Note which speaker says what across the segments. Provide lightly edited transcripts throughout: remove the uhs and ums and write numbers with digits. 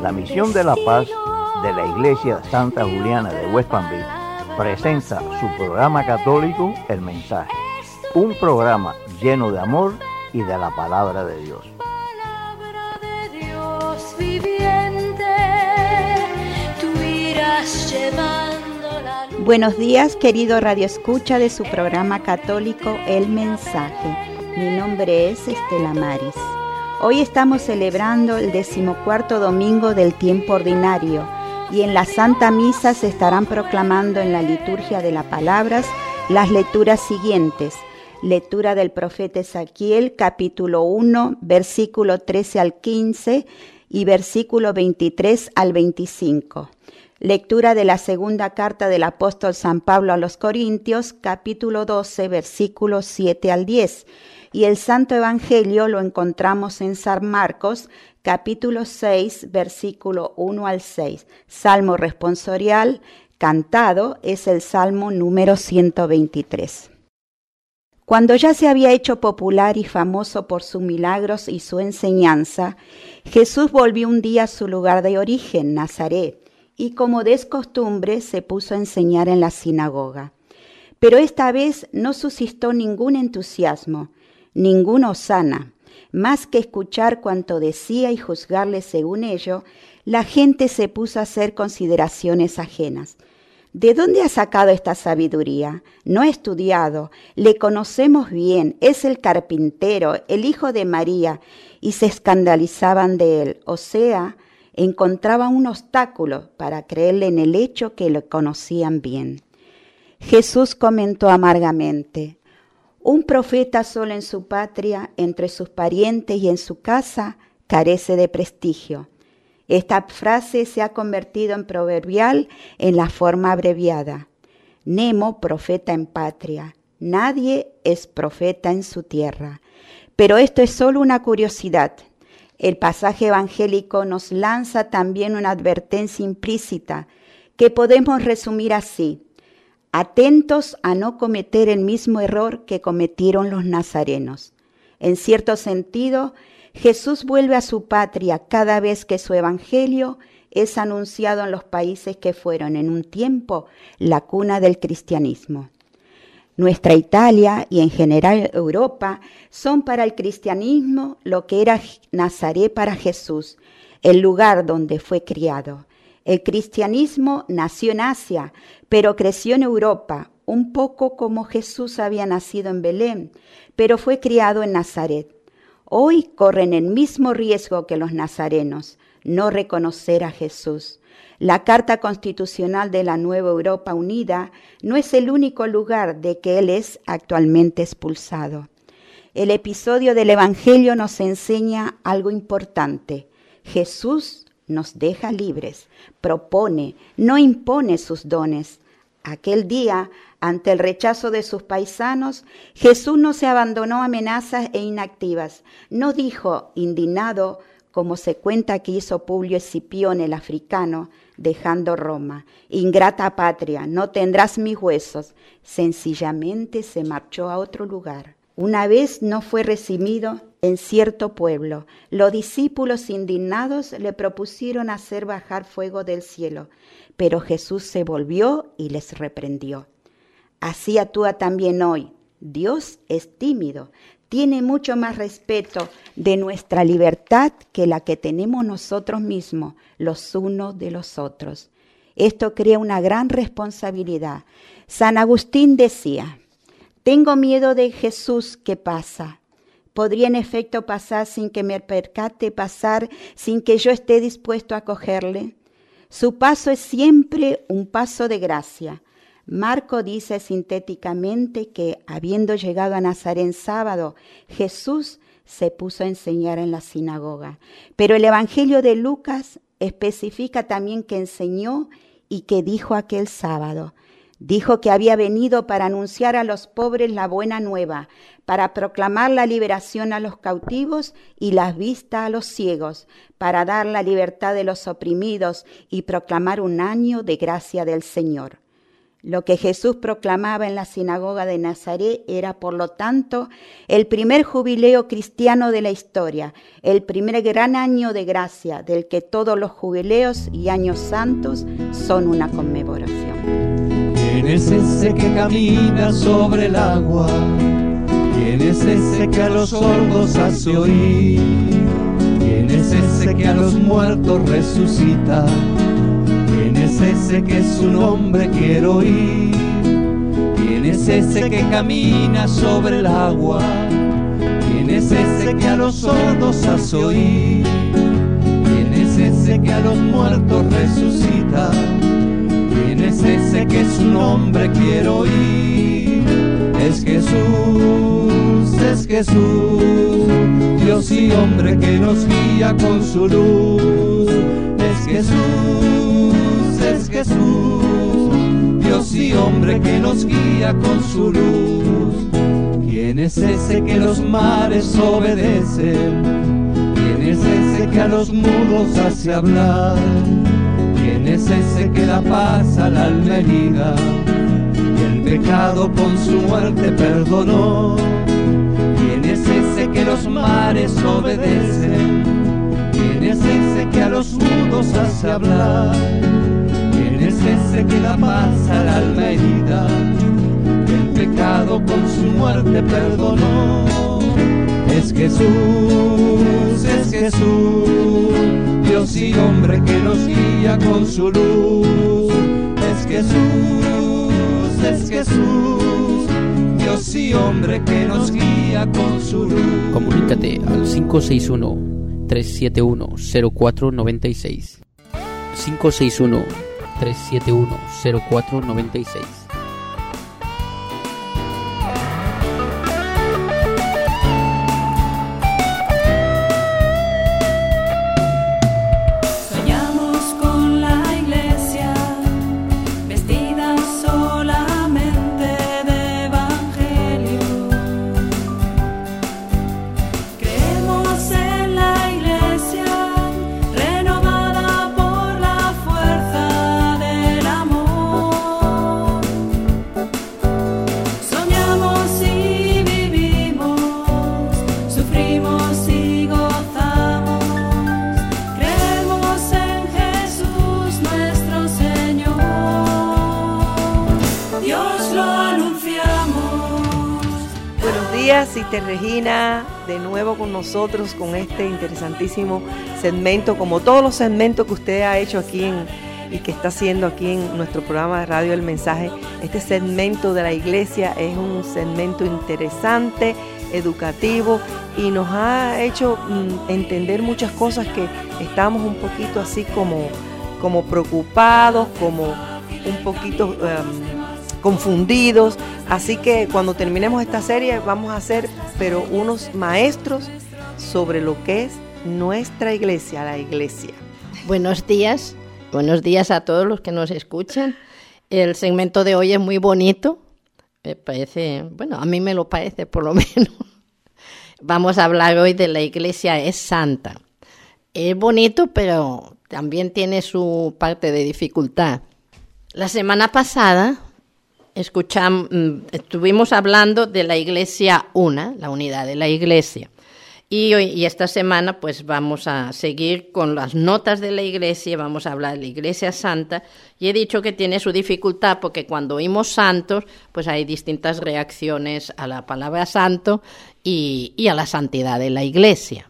Speaker 1: La Misión de la Paz de la Iglesia Santa Juliana de West Palm Beach presenta su programa católico El Mensaje, un programa lleno de amor y de la palabra de Dios.
Speaker 2: Palabra de Dios viviente, tú irás llevando la luz.
Speaker 3: Buenos días, querido Radio Escucha de su programa católico El Mensaje. Mi nombre es Estela Maris. Hoy estamos celebrando el 14º domingo del tiempo ordinario y en la Santa Misa se estarán proclamando en la liturgia de las palabras las lecturas siguientes. Lectura del profeta Ezequiel, capítulo 1, versículo 13 al 15 y versículo 23 al 25. Lectura de la segunda carta del apóstol San Pablo a los Corintios, capítulo 12, versículos 7 al 10. Y el Santo Evangelio lo encontramos en San Marcos, capítulo 6, versículo 1 al 6. Salmo responsorial cantado es el Salmo número 123. Cuando ya se había hecho popular y famoso por sus milagros y su enseñanza, Jesús volvió un día a su lugar de origen, Nazaret, y como de costumbre se puso a enseñar en la sinagoga. Pero esta vez no suscitó ningún entusiasmo, ninguna hosana. Más que escuchar cuanto decía y juzgarle según ello, la gente se puso a hacer consideraciones ajenas. ¿De dónde ha sacado esta sabiduría? No ha estudiado, le conocemos bien, es el carpintero, el hijo de María, y se escandalizaban de él, o sea, encontraban un obstáculo para creerle en el hecho que lo conocían bien. Jesús comentó amargamente: un profeta solo en su patria, entre sus parientes y en su casa, carece de prestigio. Esta frase se ha convertido en proverbial en la forma abreviada. Nemo, profeta en patria. Nadie es profeta en su tierra. Pero esto es solo una curiosidad. El pasaje evangélico nos lanza también una advertencia implícita que podemos resumir así: atentos a no cometer el mismo error que cometieron los nazarenos. En cierto sentido, Jesús vuelve a su patria cada vez que su evangelio es anunciado en los países que fueron en un tiempo la cuna del cristianismo. Nuestra Italia y en general Europa son para el cristianismo lo que era Nazaret para Jesús, el lugar donde fue criado. El cristianismo nació en Asia, pero creció en Europa, un poco como Jesús había nacido en Belén, pero fue criado en Nazaret. Hoy corren el mismo riesgo que los nazarenos, no reconocer a Jesús. La Carta Constitucional de la Nueva Europa Unida no es el único lugar de que Él es actualmente expulsado. El episodio del Evangelio nos enseña algo importante. Jesús nos deja libres, propone, no impone sus dones. Aquel día, ante el rechazo de sus paisanos, Jesús no se abandonó a amenazas e inactivas. No dijo, indignado, como se cuenta que hizo Publio Escipión el africano, dejando Roma: ingrata patria, no tendrás mis huesos. Sencillamente se marchó a otro lugar. Una vez no fue recibido en cierto pueblo. Los discípulos indignados le propusieron hacer bajar fuego del cielo, pero Jesús se volvió y les reprendió. Así actúa también hoy. Dios es tímido, tiene mucho más respeto de nuestra libertad que la que tenemos nosotros mismos, los unos de los otros. Esto crea una gran responsabilidad. San Agustín decía: tengo miedo de Jesús que pasa. Podría en efecto pasar sin que me percate, pasar sin que yo esté dispuesto a acogerle. Su paso es siempre un paso de gracia. Marco dice sintéticamente que, habiendo llegado a Nazaret en sábado, Jesús se puso a enseñar en la sinagoga. Pero el Evangelio de Lucas especifica también que enseñó y que dijo aquel sábado. Dijo que había venido para anunciar a los pobres la buena nueva, para proclamar la liberación a los cautivos y la vista a los ciegos, para dar la libertad de los oprimidos y proclamar un año de gracia del Señor. Lo que Jesús proclamaba en la sinagoga de Nazaret era, por lo tanto, el primer jubileo cristiano de la historia, el primer gran año de gracia, del que todos los jubileos y años santos son una conmemoración.
Speaker 4: ¿Quién es ese que camina sobre el agua? ¿Quién es ese que a los sordos hace oír? ¿Quién es ese que a los muertos resucita? ¿Quién es ese que su nombre quiero oír? ¿Quién es ese que camina sobre el agua? ¿Quién es ese que a los sordos hace oír? ¿Quién es ese que a los muertos resucita? ¿Quién es ese que su nombre quiero oír? Es Jesús, Dios y hombre que nos guía con su luz. Es Jesús, Dios y hombre que nos guía con su luz. ¿Quién es ese que los mares obedecen? ¿Quién es ese que a los mudos hace hablar? ¿Quién es ese que da paz al alma herida y el pecado con su muerte perdonó? ¿Quién es ese que los mares obedecen? ¿Quién es ese que a los mudos hace hablar? ¿Quién es ese que da paz al alma herida y el pecado con su muerte perdonó? Es Jesús, Dios y hombre que nos guía con su luz. Es Jesús, Dios y hombre que nos guía con su luz.
Speaker 5: Comunícate al 561-371-0496. 561-371-0496.
Speaker 6: Regina, de nuevo con nosotros con este interesantísimo segmento, como todos los segmentos que usted ha hecho aquí y que está haciendo aquí en nuestro programa de Radio El Mensaje. Este segmento de la iglesia es un segmento interesante, educativo, y nos ha hecho entender muchas cosas que estamos un poquito así como preocupados, como un poquito confundidos. Así que cuando terminemos esta serie vamos a ser unos maestros sobre lo que es nuestra iglesia, la iglesia.
Speaker 7: Buenos días a todos los que nos escuchan. El segmento de hoy es muy bonito, me parece, a mí me lo parece por lo menos. Vamos a hablar hoy de la iglesia es santa. Es bonito, pero también tiene su parte de dificultad. La semana pasada estuvimos hablando de la iglesia una, la unidad de la iglesia. Y esta semana pues vamos a seguir con las notas de la iglesia, vamos a hablar de la iglesia santa. Y he dicho que tiene su dificultad porque cuando oímos santos, pues hay distintas reacciones a la palabra santo y a la santidad de la iglesia.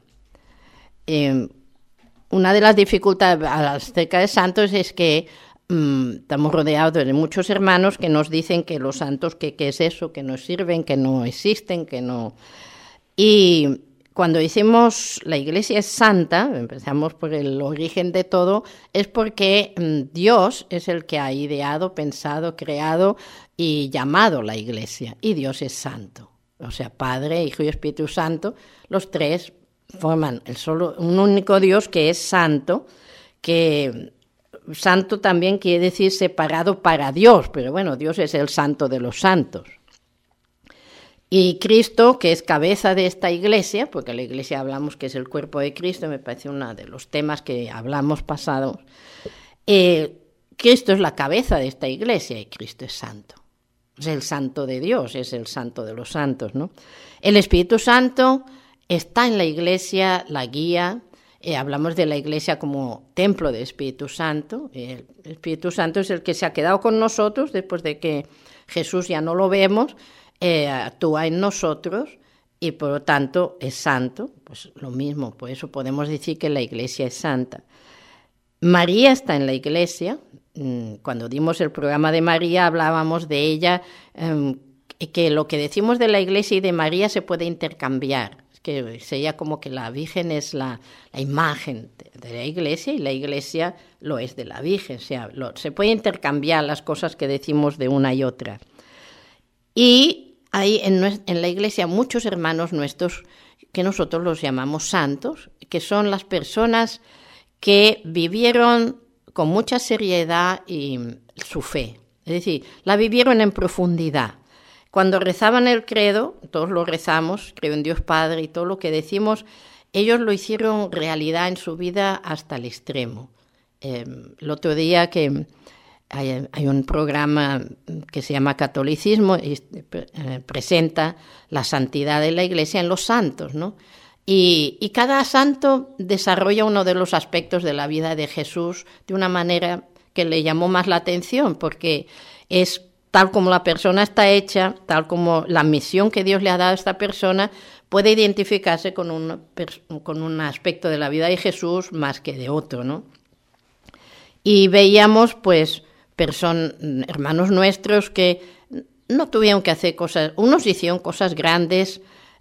Speaker 7: Una de las dificultades acerca de santos es que estamos rodeados de muchos hermanos que nos dicen que los santos, ¿qué es eso? Que no sirven, que no existen, que no... Y cuando decimos la iglesia es santa, empezamos por el origen de todo, es porque Dios es el que ha ideado, pensado, creado y llamado la iglesia. Y Dios es santo. O sea, Padre, Hijo y Espíritu Santo, los tres forman un único Dios que es santo, que... Santo también quiere decir separado para Dios, pero bueno, Dios es el santo de los santos. Y Cristo, que es cabeza de esta iglesia, porque la iglesia hablamos que es el cuerpo de Cristo, me parece uno de los temas que hablamos pasados, Cristo es la cabeza de esta iglesia y Cristo es santo. Es el santo de Dios, es el santo de los santos, ¿no? El Espíritu Santo está en la iglesia, la guía. Hablamos de la iglesia como templo del Espíritu Santo. El Espíritu Santo es el que se ha quedado con nosotros después de que Jesús ya no lo vemos, actúa en nosotros y por lo tanto es santo. Pues lo mismo, por eso podemos decir que la iglesia es santa. María está en la iglesia. Cuando dimos el programa de María hablábamos de ella, que lo que decimos de la iglesia y de María se puede intercambiar, que sería como que la Virgen es la imagen de la iglesia y la iglesia lo es de la Virgen, o sea, se puede intercambiar las cosas que decimos de una y otra. Y hay en la iglesia muchos hermanos nuestros que nosotros los llamamos santos, que son las personas que vivieron con mucha seriedad y su fe, es decir, la vivieron en profundidad. Cuando rezaban el credo, todos lo rezamos, creo en Dios Padre y todo lo que decimos, ellos lo hicieron realidad en su vida hasta el extremo. El otro día que hay un programa que se llama Catolicismo y presenta la santidad de la Iglesia en los santos, ¿no? Y cada santo desarrolla uno de los aspectos de la vida de Jesús de una manera que le llamó más la atención, porque es tal como la persona está hecha, tal como la misión que Dios le ha dado a esta persona, puede identificarse con un aspecto de la vida de Jesús más que de otro, ¿no? Y veíamos, pues, hermanos nuestros que no tuvieron que hacer cosas, unos hicieron cosas grandes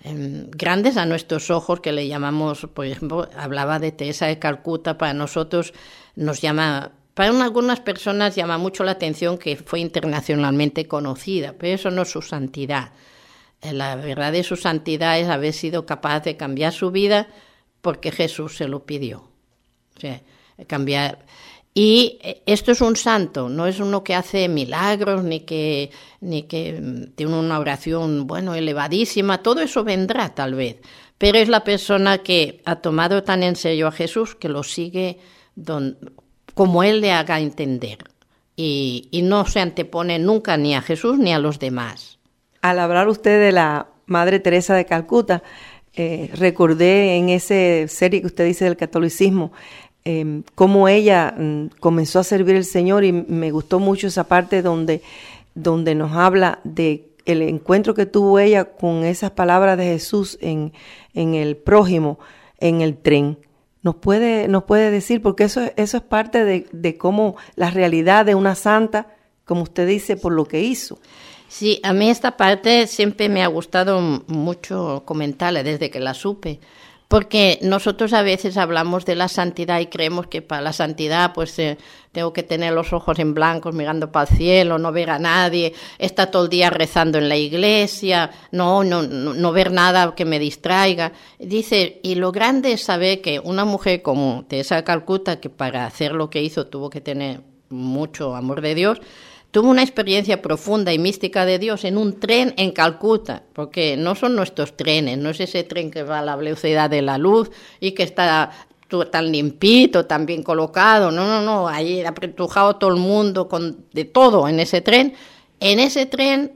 Speaker 7: a nuestros ojos, que le llamamos, por ejemplo, hablaba de Teresa de Calcuta, para nosotros para algunas personas llama mucho la atención que fue internacionalmente conocida, pero eso no es su santidad. La verdad de su santidad es haber sido capaz de cambiar su vida porque Jesús se lo pidió. O sea, cambiar. Y esto es un santo, no es uno que hace milagros ni que tiene una oración, elevadísima. Todo eso vendrá tal vez, pero es la persona que ha tomado tan en serio a Jesús que lo sigue como Él le haga entender y no se antepone nunca ni a Jesús ni a los demás.
Speaker 6: Al hablar usted de la Madre Teresa de Calcuta, recordé en esa serie que usted dice del catolicismo, cómo ella comenzó a servir al Señor, y me gustó mucho esa parte donde nos habla de el encuentro que tuvo ella con esas palabras de Jesús en el prójimo, en el tren. Nos puede decir, porque eso es parte de cómo la realidad de una santa, como usted dice, por lo que hizo.
Speaker 7: Sí, a mí esta parte siempre me ha gustado mucho comentarla desde que la supe, porque nosotros a veces hablamos de la santidad y creemos que para la santidad pues tengo que tener los ojos en blanco mirando para el cielo, no ver a nadie, estar todo el día rezando en la iglesia, no ver nada que me distraiga. Dice, y lo grande es saber que una mujer como Teresa de Calcuta, que para hacer lo que hizo tuvo que tener mucho amor de Dios, tuvo una experiencia profunda y mística de Dios en un tren en Calcuta, porque no son nuestros trenes, no es ese tren que va a la velocidad de la luz y que está tan limpito, tan bien colocado, no, ahí apretujado todo el mundo de todo en ese tren. En ese tren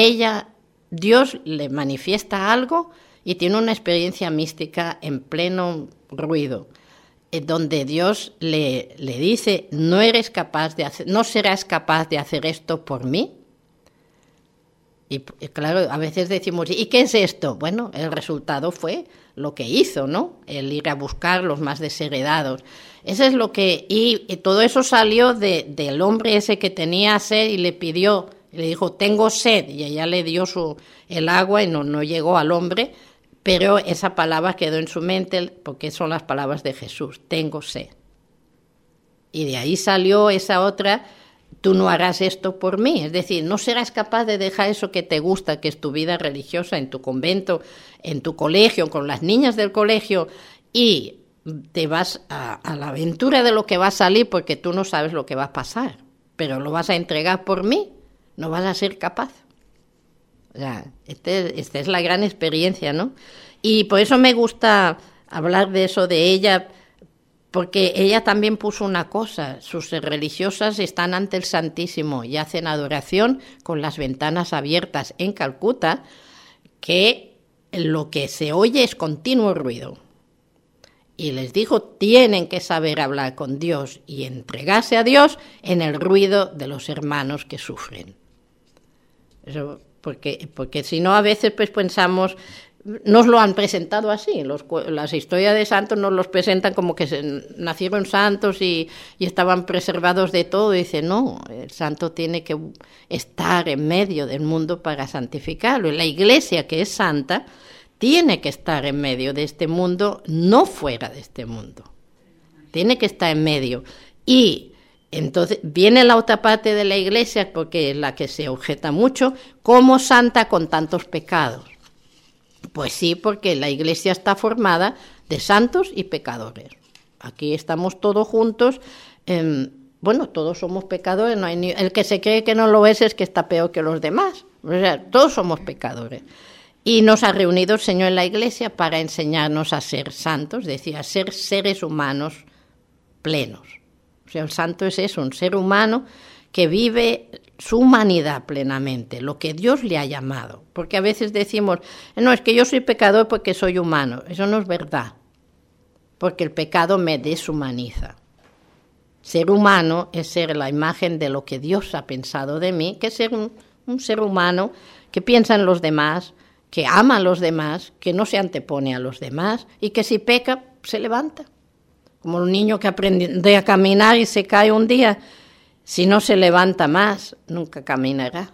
Speaker 7: Dios le manifiesta algo y tiene una experiencia mística en pleno ruido, donde Dios le dice, no serás capaz de hacer esto por mí. Y claro, a veces decimos, ¿y qué es esto? Bueno, el resultado fue lo que hizo, ¿no? El ir a buscar los más desheredados. Eso es lo que, y todo eso salió del hombre ese que tenía sed y le dijo, tengo sed, y ella le dio el agua y no llegó al hombre. Pero esa palabra quedó en su mente porque son las palabras de Jesús, tengo sed. Y de ahí salió esa otra, tú no harás esto por mí. Es decir, no serás capaz de dejar eso que te gusta, que es tu vida religiosa en tu convento, en tu colegio, con las niñas del colegio, y te vas a la aventura de lo que va a salir porque tú no sabes lo que va a pasar. Pero lo vas a entregar por mí, no vas a ser capaz. O sea, esta es la gran experiencia, ¿no? Y por eso me gusta hablar de eso de ella, porque ella también puso una cosa, sus religiosas están ante el Santísimo y hacen adoración con las ventanas abiertas en Calcuta, que lo que se oye es continuo ruido. Y les dijo, tienen que saber hablar con Dios y entregarse a Dios en el ruido de los hermanos que sufren. Eso, porque si no, a veces pues pensamos, nos lo han presentado así, las historias de santos nos los presentan como que nacieron santos y estaban preservados de todo, y dice, no, el santo tiene que estar en medio del mundo para santificarlo, y la Iglesia, que es santa, tiene que estar en medio de este mundo, no fuera de este mundo. Tiene que estar en medio. Y entonces viene la otra parte de la Iglesia, porque es la que se objeta mucho, ¿cómo santa con tantos pecados? Pues sí, porque la Iglesia está formada de santos y pecadores. Aquí estamos todos juntos. Bueno, todos somos pecadores. No hay el que se cree que no lo es que está peor que los demás. O sea, todos somos pecadores. Y nos ha reunido el Señor en la Iglesia para enseñarnos a ser santos, es decir, a ser seres humanos plenos. O sea, el santo es eso, un ser humano que vive su humanidad plenamente, lo que Dios le ha llamado. Porque a veces decimos, no, es que yo soy pecador porque soy humano. Eso no es verdad, porque el pecado me deshumaniza. Ser humano es ser la imagen de lo que Dios ha pensado de mí, que es ser un ser humano que piensa en los demás, que ama a los demás, que no se antepone a los demás y que si peca, se levanta. Como un niño que aprende a caminar y se cae un día, si no se levanta más, nunca caminará.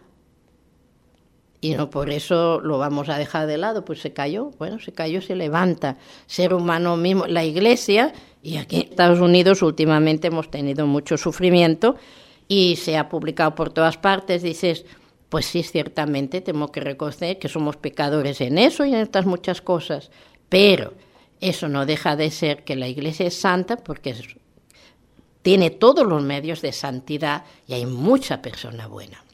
Speaker 7: Y no por eso lo vamos a dejar de lado, pues se cayó, se levanta. Ser humano mismo, la Iglesia, y aquí en Estados Unidos últimamente hemos tenido mucho sufrimiento y se ha publicado por todas partes, dices, pues sí, ciertamente tenemos que reconocer que somos pecadores en eso y en estas muchas cosas, pero eso no deja de ser que la Iglesia es santa porque tiene todos los medios de santidad y hay mucha persona buena.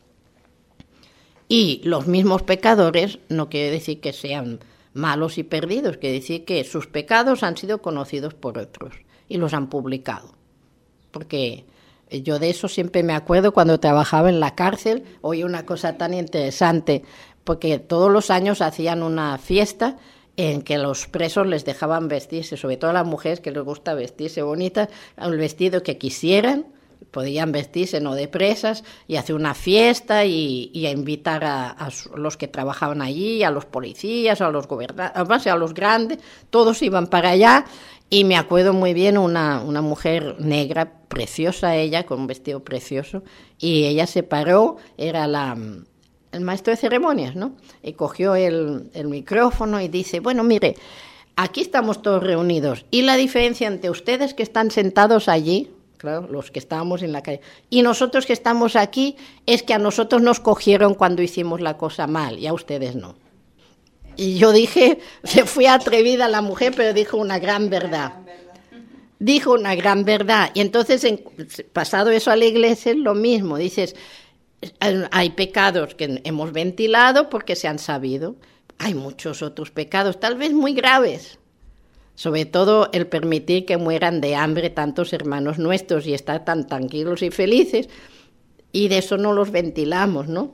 Speaker 7: Y los mismos pecadores no quiere decir que sean malos y perdidos, quiere decir que sus pecados han sido conocidos por otros y los han publicado. Porque yo de eso siempre me acuerdo cuando trabajaba en la cárcel, oí una cosa tan interesante, porque todos los años hacían una fiesta en que los presos les dejaban vestirse, sobre todo a las mujeres que les gusta vestirse bonitas, el vestido que quisieran, podían vestirse no de presas, y hacer una fiesta y a invitar a los que trabajaban allí, a los policías, a los gobernantes, a los grandes, todos iban para allá. Y me acuerdo muy bien una mujer negra, preciosa ella, con un vestido precioso, y ella se paró, era el maestro de ceremonias, ¿no? Y cogió el micrófono y dice, bueno, mire, aquí estamos todos reunidos, y la diferencia entre ustedes que están sentados allí, claro, los que estábamos en la calle, y nosotros que estamos aquí, es que a nosotros nos cogieron cuando hicimos la cosa mal, y a ustedes no. Y yo dije, se fue atrevida la mujer, pero dijo una gran verdad. Dijo una gran verdad. Y entonces, pasado eso a la Iglesia, es lo mismo. Dices, hay pecados que hemos ventilado porque se han sabido. Hay muchos otros pecados, tal vez muy graves. Sobre todo el permitir que mueran de hambre tantos hermanos nuestros y estar tan tranquilos y felices. Y de eso no los ventilamos, ¿no?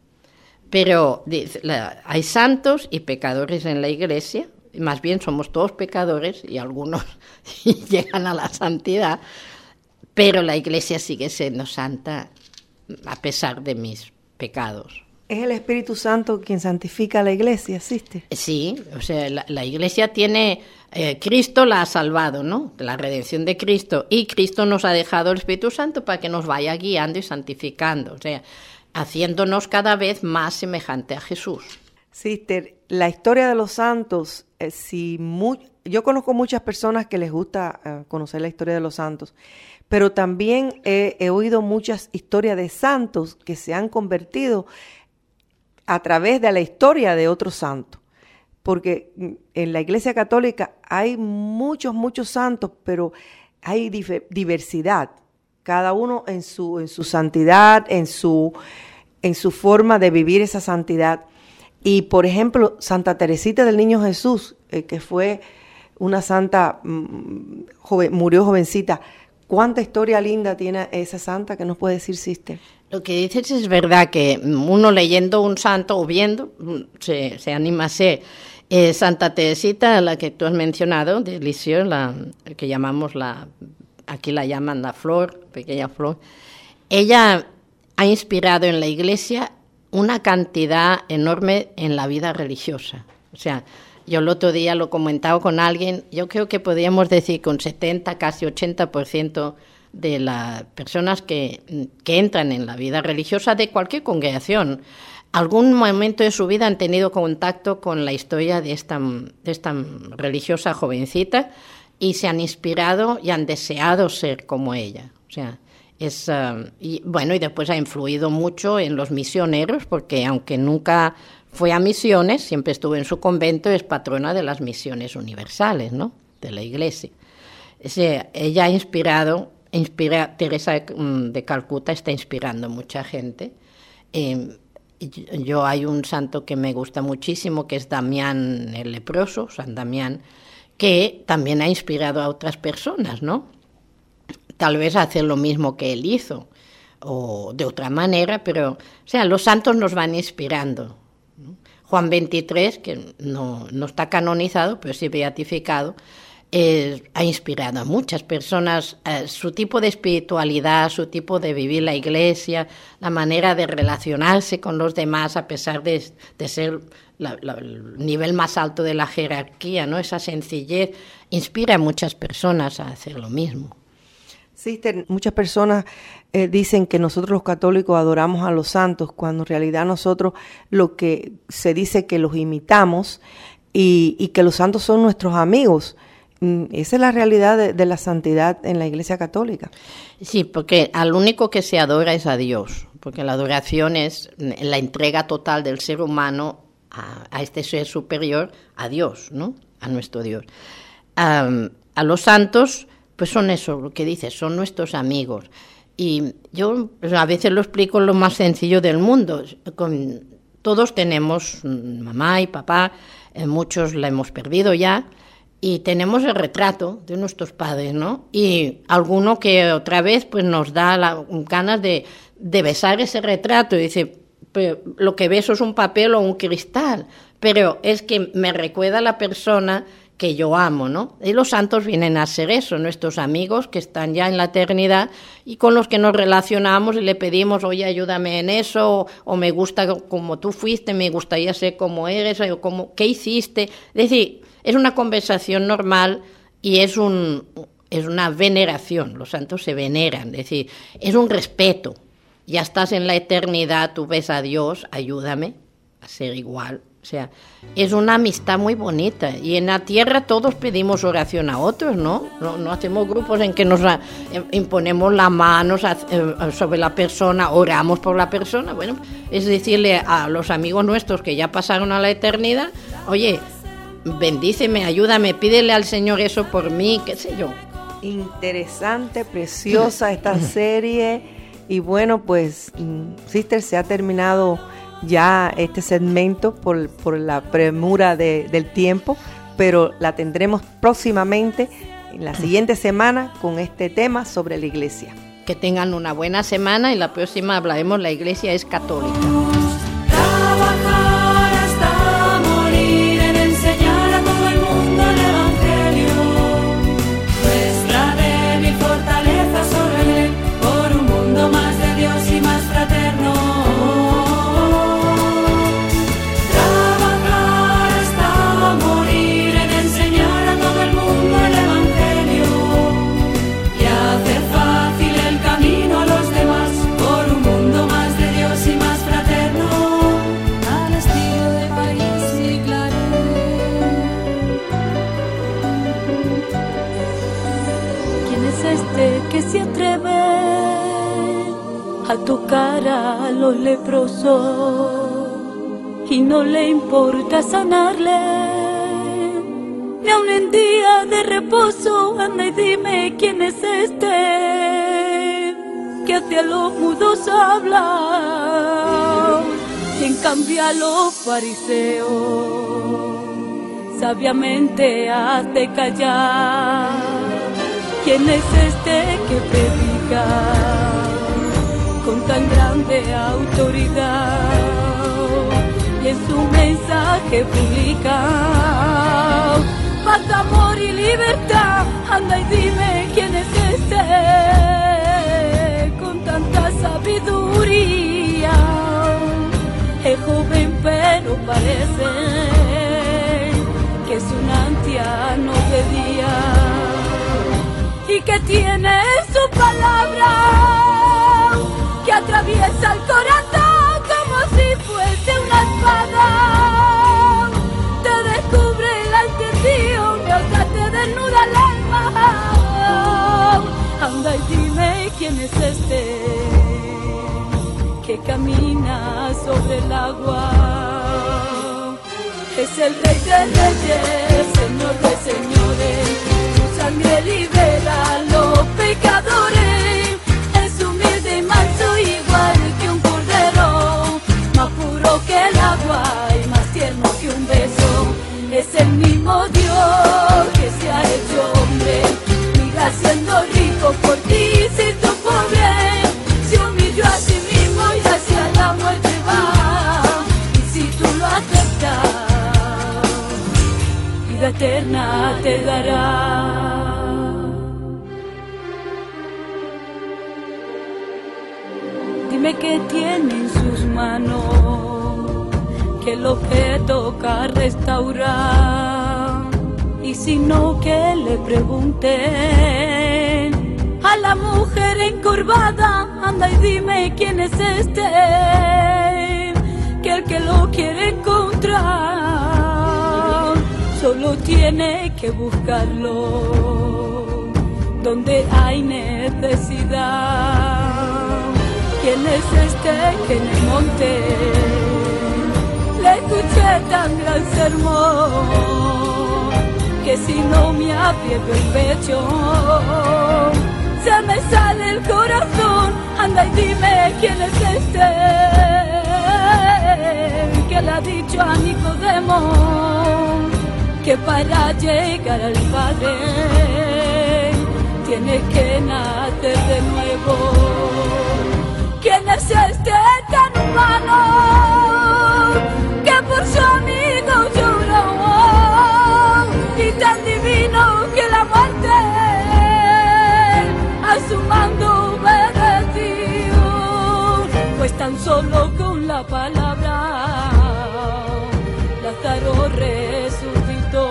Speaker 7: Pero hay santos y pecadores en la Iglesia, más bien somos todos pecadores y algunos llegan a la santidad, pero la Iglesia sigue siendo santa a pesar de mis pecados.
Speaker 6: ¿Es el Espíritu Santo quien santifica a la Iglesia? ¿Existe?
Speaker 7: Sí, o sea, la Iglesia tiene, Cristo la ha salvado, ¿no? La redención de Cristo, y Cristo nos ha dejado el Espíritu Santo para que nos vaya guiando y santificando, o sea, haciéndonos cada vez más semejante a Jesús.
Speaker 6: Sister, la historia de los santos, yo conozco muchas personas que les gusta conocer la historia de los santos, pero también he oído muchas historias de santos que se han convertido a través de la historia de otros santos, porque en la Iglesia Católica hay muchos santos, pero hay diversidad. Cada uno en su santidad, en su forma de vivir esa santidad. Y, por ejemplo, Santa Teresita del Niño Jesús, que fue una santa murió jovencita. ¿Cuánta historia linda tiene esa santa? ¿Qué nos puede decir, Sister?
Speaker 7: Lo que dices es verdad, que uno leyendo un santo o viendo se anima a ser. Santa Teresita, la que tú has mencionado, de Lisieux, la que llamamos aquí la llaman la flor, pequeña flor, ella ha inspirado en la Iglesia una cantidad enorme en la vida religiosa. O sea, yo el otro día lo comentaba con alguien, yo creo que podríamos decir con 70, casi 80% de las personas que entran en la vida religiosa de cualquier congregación, algún momento de su vida han tenido contacto con la historia de esta religiosa jovencita y se han inspirado y han deseado ser como ella. O sea, y después ha influido mucho en los misioneros, porque aunque nunca fue a misiones, siempre estuvo en su convento, es patrona de las misiones universales, ¿no?, de la Iglesia. Ella Teresa de Calcuta está inspirando a mucha gente. Yo hay un santo que me gusta muchísimo, que es Damián el leproso, San Damián, que también ha inspirado a otras personas, ¿no? Tal vez hacer lo mismo que él hizo, o de otra manera, pero, o sea, los santos nos van inspirando, ¿no? Juan XXIII, que no está canonizado, pero sí beatificado, ha inspirado a muchas personas, su tipo de espiritualidad, su tipo de vivir la Iglesia, la manera de relacionarse con los demás a pesar de ser el nivel más alto de la jerarquía, ¿no? Esa sencillez inspira a muchas personas a hacer lo mismo.
Speaker 6: Sister, muchas personas dicen que nosotros los católicos adoramos a los santos, cuando en realidad nosotros lo que se dice que los imitamos y que los santos son nuestros amigos. Esa es la realidad de la santidad en la Iglesia Católica.
Speaker 7: Sí, porque al único que se adora es a Dios, porque la adoración es la entrega total del ser humano a este ser superior, a Dios, ¿no?, a nuestro Dios. A los santos, pues son eso, lo que dices, son nuestros amigos. Y yo a veces lo explico lo más sencillo del mundo. Todos tenemos mamá y papá, muchos la hemos perdido ya, y tenemos el retrato de nuestros padres, ¿no? Y alguno que otra vez pues nos da ganas de besar ese retrato y dice, pero lo que beso es un papel o un cristal, pero es que me recuerda a la persona que yo amo, ¿no? Y los santos vienen a ser eso, nuestros amigos que están ya en la eternidad y con los que nos relacionamos y le pedimos, oye, ayúdame en eso, o me gusta como tú fuiste, me gustaría ser como eres, o ¿qué hiciste? Es decir, es una conversación normal y es una veneración, los santos se veneran, es decir, es un respeto. Ya estás en la eternidad, tú ves a Dios, ayúdame a ser igual. O sea, es una amistad muy bonita. Y en la tierra todos pedimos oración a otros, ¿no? No hacemos grupos en que nos imponemos las manos sobre la persona, oramos por la persona. Bueno, es decirle a los amigos nuestros que ya pasaron a la eternidad, oye, bendíceme, ayúdame, pídele al Señor eso por mí, qué sé yo.
Speaker 6: Interesante, preciosa esta serie. Y bueno, pues, Sister, se ha terminado ya este segmento por la premura del tiempo, pero la tendremos próximamente, en la siguiente semana, con este tema sobre la Iglesia.
Speaker 7: Que tengan una buena semana y la próxima hablaremos, la Iglesia es católica.
Speaker 2: Trabajar hasta morir en enseñar a todo el mundo el Evangelio. Nuestra débil fortaleza sobre él, por un mundo más de Dios y más fraterno. Trabajar hasta morir en enseñar a todo el mundo el Evangelio y hacer fácil el camino a los demás, por un mundo más de Dios y más fraterno. Al estilo de París y Claret. ¿Quién es este que se atreve a tocar a los leprosos y no le importa sanarle? Ni aun en día de reposo, anda y dime quién es este que hacia los mudos habla. En cambio a los fariseos
Speaker 8: sabiamente hace callar. ¿Quién es este que predica con tan grande autoridad y en su mensaje publica paz, amor y libertad? Anda y dime quién es este con tanta sabiduría. Es joven pero parece que es un anciano de día y que tiene su palabra que atraviesa el corazón como si fuese una espada. Te descubre la intención y otra te desnuda el alma. Anda y dime quién es este que camina sobre el agua. Es el Rey de Reyes, Señor de señores, su sangre libera a los pecadores. Es humilde y manso igual que un cordero, más puro que el agua y más tierno que un beso. Es el mismo Dios que se ha hecho hombre, mira siendo rico por ti si tú pobre. Se humilló a sí mismo y hacia la muerte va, y si tú lo aceptas, vida eterna te dará. Dime qué tiene en sus manos, que lo que toca restaurar. Y si no, que le pregunten a la mujer encorvada. Anda y dime quién es este, que el que lo quiere encontrar solo tiene que buscarlo donde hay necesidad. ¿Quién es este que en el monte le escuché tan gran sermón, que si no me aprieto el pecho se me sale el corazón? Anda y dime quién es este que le ha dicho a Nicodemo que para llegar al Padre tiene que nacer de nuevo. ¿Quién es este tan humano que por su amigo lloró y tan divino que la muerte a su mando obedeció? Pues tan solo con la palabra Lázaro resucitó.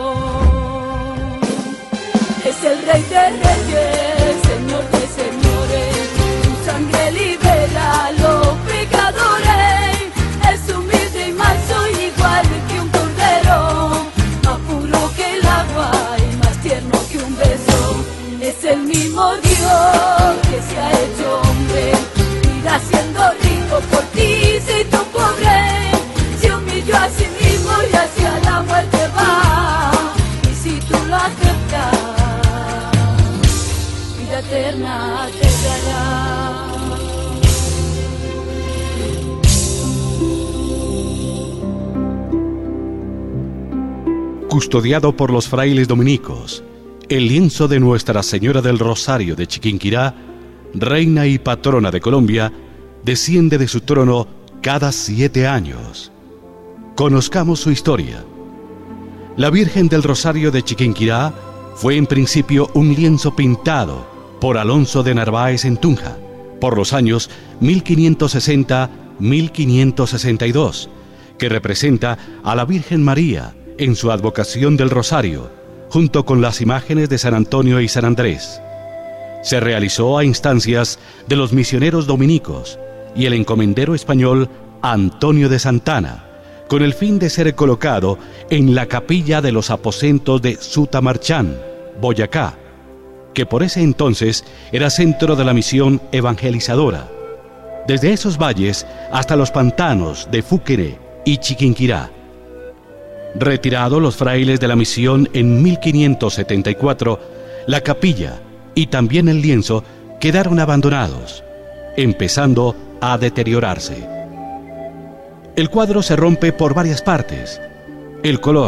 Speaker 8: Es el Rey de Reyes, Señor de señores, su sangre libera a los pecadores. Es humilde y manso igual que un cordero, más puro que el agua y más tierno que un beso. Es el mismo Dios que se ha hecho hombre, irá siendo rico por ti si tú pobre. Se humilló a sí mismo y hacia la muerte va, y si tú lo aceptas, vida eterna te dará.
Speaker 9: Custodiado por los frailes dominicos, el lienzo de Nuestra Señora del Rosario de Chiquinquirá, reina y patrona de Colombia, desciende de su trono cada 7 años. Conozcamos su historia. La Virgen del Rosario de Chiquinquirá fue en principio un lienzo pintado por Alonso de Narváez en Tunja, por los años 1560-1562, que representa a la Virgen María en su advocación del Rosario, junto con las imágenes de San Antonio y San Andrés. Se realizó a instancias de los misioneros dominicos y el encomendero español Antonio de Santana, con el fin de ser colocado en la capilla de los aposentos de Sutamarchán, Boyacá, que por ese entonces era centro de la misión evangelizadora. Desde esos valles hasta los pantanos de Fúquere y Chiquinquirá. Retirados los frailes de la misión en 1574, la capilla y también el lienzo quedaron abandonados, empezando a deteriorarse. El cuadro se rompe por varias partes. El color,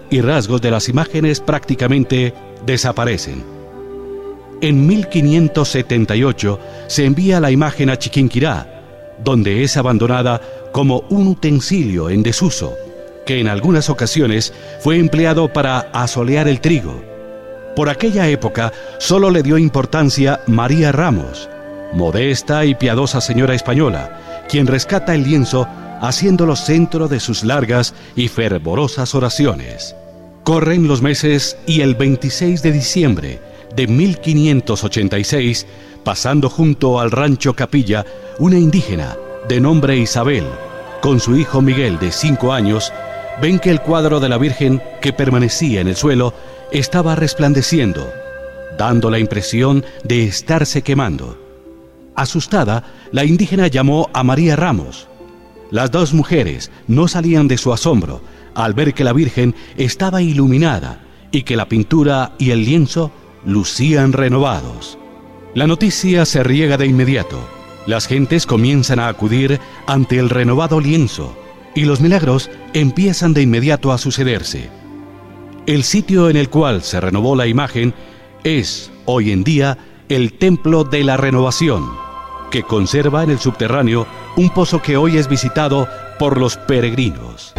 Speaker 9: y rasgos de las imágenes prácticamente desaparecen. En 1578 se envía la imagen a Chiquinquirá, donde es abandonada como un utensilio en desuso, que en algunas ocasiones fue empleado para asolear el trigo. Por aquella época solo le dio importancia María Ramos, modesta y piadosa señora española, quien rescata el lienzo haciéndolo centro de sus largas y fervorosas oraciones. Corren los meses y el 26 de diciembre de 1586, pasando junto al rancho Capilla, una indígena de nombre Isabel, con su hijo Miguel de 5 años, ven que el cuadro de la Virgen que permanecía en el suelo estaba resplandeciendo, dando la impresión de estarse quemando. Asustada, la indígena llamó a María Ramos. Las dos mujeres no salían de su asombro al ver que la Virgen estaba iluminada y que la pintura y el lienzo lucían renovados. La noticia se riega de inmediato. Las gentes comienzan a acudir ante el renovado lienzo y los milagros empiezan de inmediato a sucederse. El sitio en el cual se renovó la imagen es, hoy en día, el Templo de la Renovación, que conserva en el subterráneo un pozo que hoy es visitado por los peregrinos.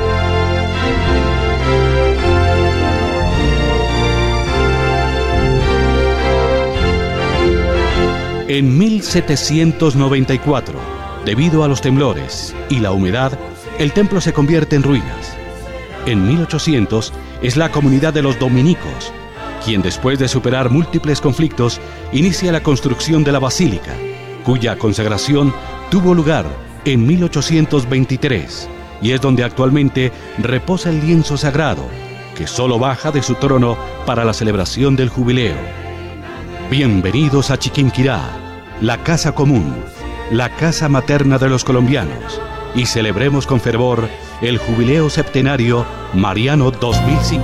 Speaker 9: En 1794, debido a los temblores y la humedad, el templo se convierte en ruinas. En 1800 es la comunidad de los dominicos, quien después de superar múltiples conflictos, inicia la construcción de la basílica, cuya consagración tuvo lugar en 1823, y es donde actualmente reposa el lienzo sagrado, que solo baja de su trono para la celebración del jubileo. Bienvenidos a Chiquinquirá, la casa común, la casa materna de los colombianos, y celebremos con fervor el jubileo septenario mariano 2005.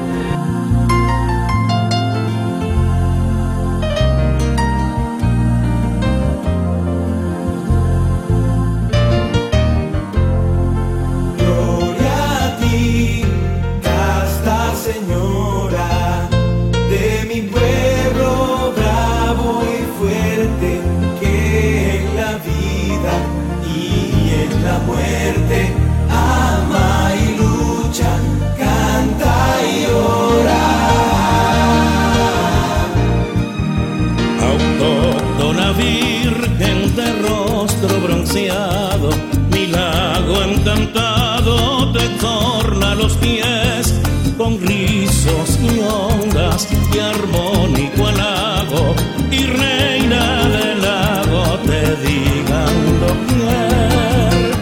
Speaker 10: Mi lago encantado te torna los pies con rizos y ondas y armónico halago, y reina del lago te digan doquier.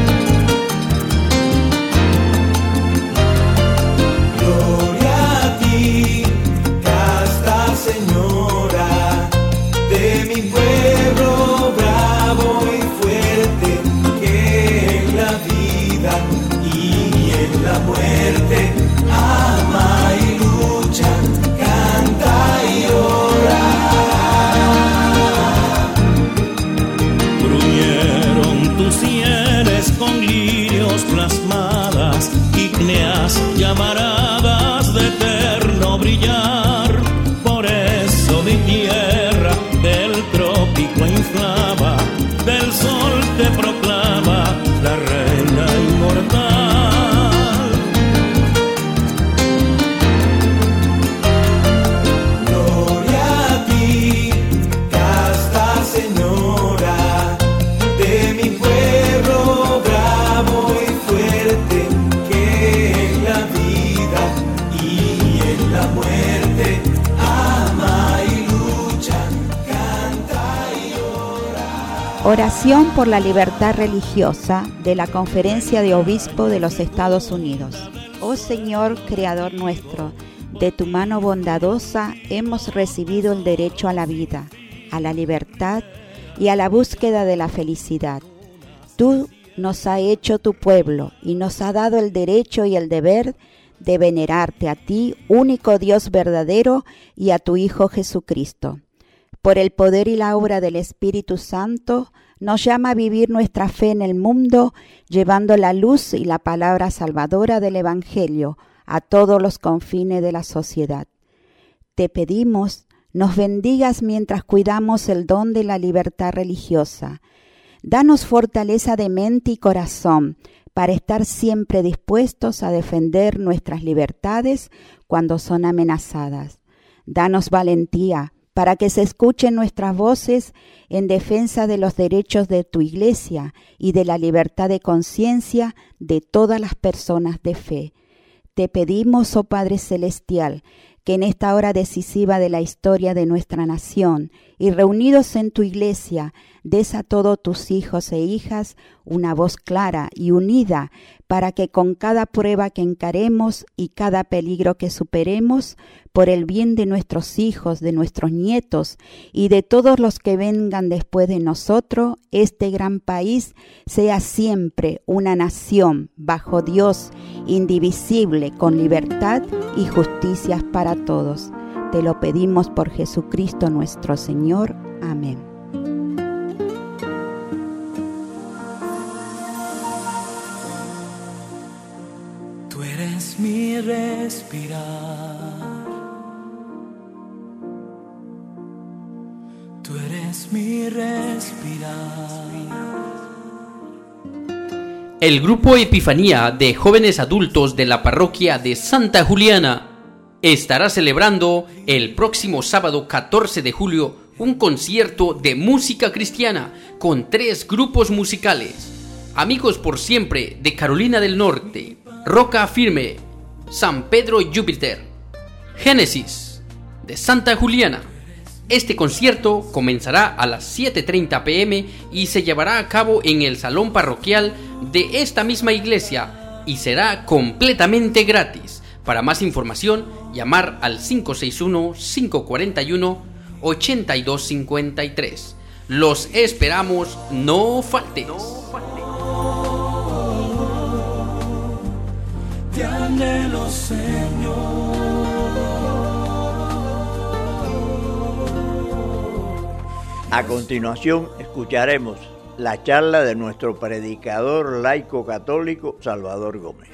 Speaker 4: Gloria a ti, casta señora de mi pueblo bravo y fuerte, que en la vida y en la muerte ama y lucha, canta y ora.
Speaker 10: Bruñeron tus sienes con lirios plasmadas, ígneas llamaradas de eterno brillar. Por eso mi tierra del trópico inflama, del sol te proclama la reina inmortal.
Speaker 4: Gloria a ti, casta señora de mi pueblo bravo y fuerte, que en la vida y en la muerte ama y lucha, canta y ora.
Speaker 3: Oración por la libertad religiosa de la Conferencia de Obispos de los Estados Unidos. Oh Señor, Creador nuestro, de tu mano bondadosa hemos recibido el derecho a la vida, a la libertad y a la búsqueda de la felicidad. Tú nos has hecho tu pueblo y nos has dado el derecho y el deber de venerarte a ti, único Dios verdadero, y a tu Hijo Jesucristo. Por el poder y la obra del Espíritu Santo, nos llama a vivir nuestra fe en el mundo, llevando la luz y la palabra salvadora del Evangelio a todos los confines de la sociedad. Te pedimos, nos bendigas mientras cuidamos el don de la libertad religiosa. Danos fortaleza de mente y corazón para estar siempre dispuestos a defender nuestras libertades cuando son amenazadas. Danos valentía para que se escuchen nuestras voces en defensa de los derechos de tu Iglesia y de la libertad de conciencia de todas las personas de fe. Te pedimos, oh Padre Celestial, que en esta hora decisiva de la historia de nuestra nación y reunidos en tu Iglesia, des a todos tus hijos e hijas una voz clara y unida para que con cada prueba que encaremos y cada peligro que superemos, por el bien de nuestros hijos, de nuestros nietos y de todos los que vengan después de nosotros, este gran país sea siempre una nación bajo Dios, indivisible, con libertad y justicias para todos. Te lo pedimos por Jesucristo nuestro Señor. Amén.
Speaker 10: Tú eres mi respirar. Tú eres mi respirar.
Speaker 5: El grupo Epifanía de jóvenes adultos de la parroquia de Santa Juliana estará celebrando el próximo sábado 14 de julio un concierto de música cristiana con 3 grupos musicales: Amigos por Siempre de Carolina del Norte, Roca Firme, San Pedro Júpiter, Génesis de Santa Juliana. Este concierto comenzará a las 7:30 p.m. y se llevará a cabo en el salón parroquial de esta misma iglesia y será completamente gratis. Para más información, llamar al 561-541-8253. Los esperamos, no faltes.
Speaker 10: Te anhelo, Señor.
Speaker 1: A continuación escucharemos la charla de nuestro predicador laico católico Salvador Gómez.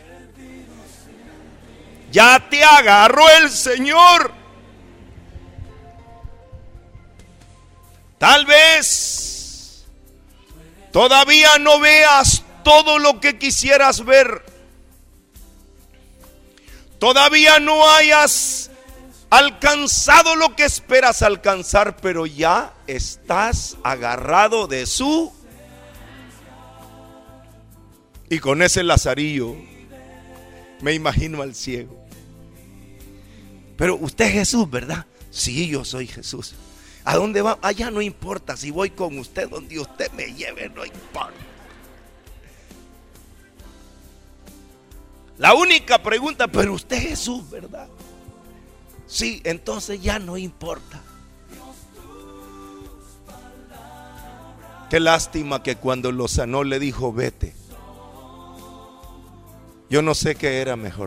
Speaker 11: Ya te agarró el Señor. Tal vez todavía no veas todo lo que quisieras ver. Todavía no hayas alcanzado lo que esperas alcanzar, pero ya estás agarrado de su. Y con ese lazarillo me imagino al ciego. Pero usted es Jesús, ¿verdad? Sí, yo soy Jesús. ¿A dónde va? Allá no importa, si voy con usted, donde usted me lleve, no importa. La única pregunta, pero usted es Jesús, ¿verdad? Sí, entonces ya no importa. Qué lástima que cuando lo sanó le dijo vete. Yo no sé qué era mejor,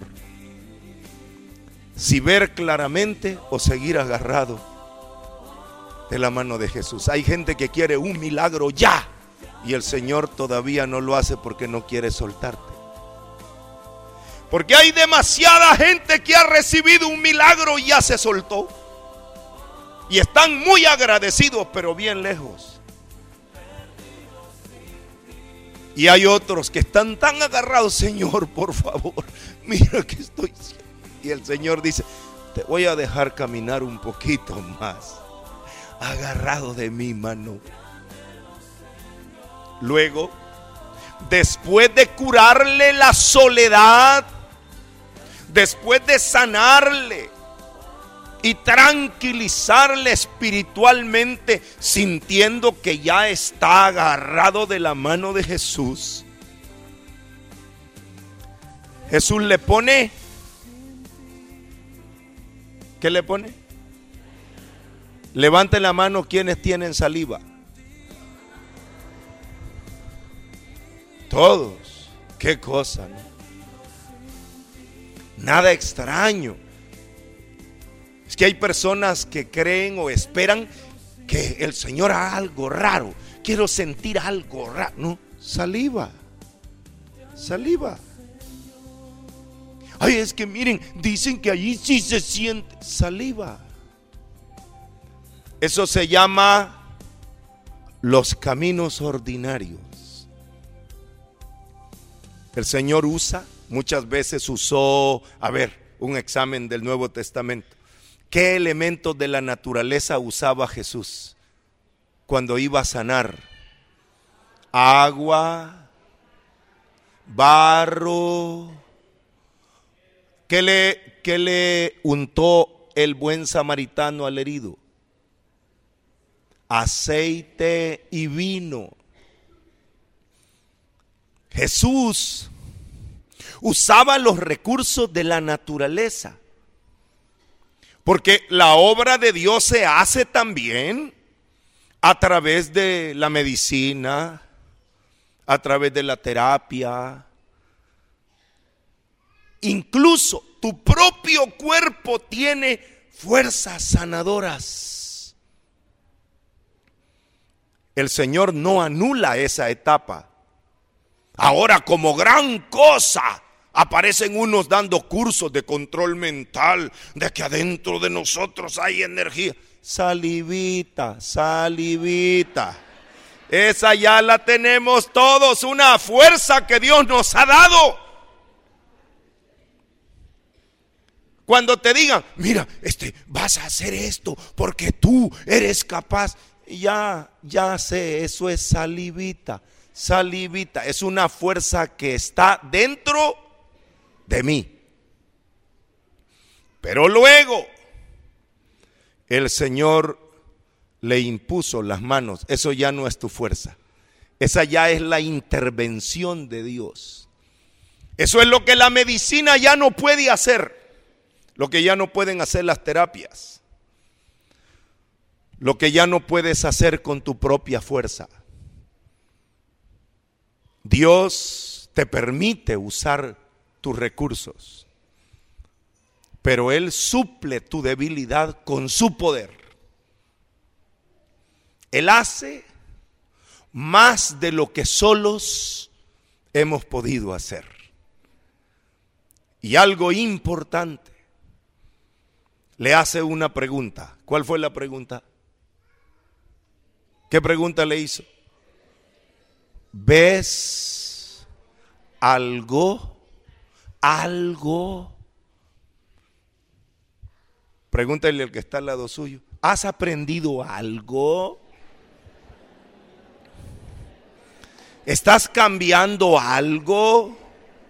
Speaker 11: si ver claramente o seguir agarrado de la mano de Jesús. Hay gente que quiere un milagro ya y el Señor todavía no lo hace porque no quiere soltarte. Porque hay demasiada gente que ha recibido un milagro y ya se soltó y están muy agradecidos, pero bien lejos. Y hay otros que están tan agarrados, Señor, por favor, mira que estoy. Y el Señor dice, te voy a dejar caminar un poquito más, agarrado de mi mano. Luego, después de curarle la soledad, después de sanarle y tranquilizarle espiritualmente, sintiendo que ya está agarrado de la mano de Jesús, Jesús le pone, ¿qué le pone? Levanten la mano quienes tienen saliva. Todos. Qué cosa, ¿no? Nada extraño. Es que hay personas que creen o esperan que el Señor haga algo raro. Quiero sentir algo raro. No, saliva. Saliva. Ay, es que miren, dicen que allí sí se siente saliva. Eso se llama los caminos ordinarios. El Señor muchas veces usó, un examen del Nuevo Testamento. ¿Qué elementos de la naturaleza usaba Jesús cuando iba a sanar? Agua, barro. ¿Qué le untó el buen samaritano al herido? Aceite y vino. Jesús usaba los recursos de la naturaleza, porque la obra de Dios se hace también a través de la medicina, a través de la terapia. Incluso tu propio cuerpo tiene fuerzas sanadoras. El Señor no anula esa etapa. Ahora, como gran cosa, aparecen unos dando cursos de control mental, de que adentro de nosotros hay energía. Salivita, salivita. Esa ya la tenemos todos, una fuerza que Dios nos ha dado. Cuando te digan, mira, vas a hacer esto porque tú eres capaz. Ya sé, eso es salivita. Salivita es una fuerza que está dentro de mí. Pero luego el Señor le impuso las manos. Eso ya no es tu fuerza. Esa ya es la intervención de Dios. Eso es lo que la medicina ya no puede hacer. Lo que ya no pueden hacer las terapias. Lo que ya no puedes hacer con tu propia fuerza. Dios te permite usar tus recursos, pero Él suple tu debilidad con su poder. Él hace más de lo que solos hemos podido hacer. Y algo importante, le hace una pregunta. ¿Cuál fue la pregunta? ¿Qué pregunta le hizo? ¿Ves algo? Pregúntale al que está al lado suyo. ¿Has aprendido algo? ¿Estás cambiando algo?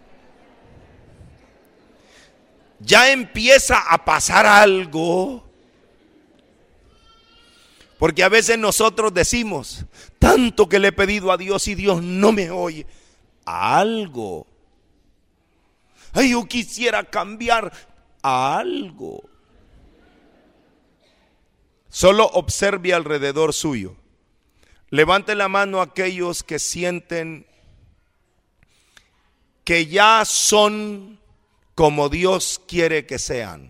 Speaker 11: ¿Ya empieza a pasar algo? Porque a veces nosotros decimos, tanto que le he pedido a Dios y Dios no me oye. Algo. Ay, yo quisiera cambiar algo. Solo observe alrededor suyo. Levante la mano aquellos que sienten que ya son como Dios quiere que sean.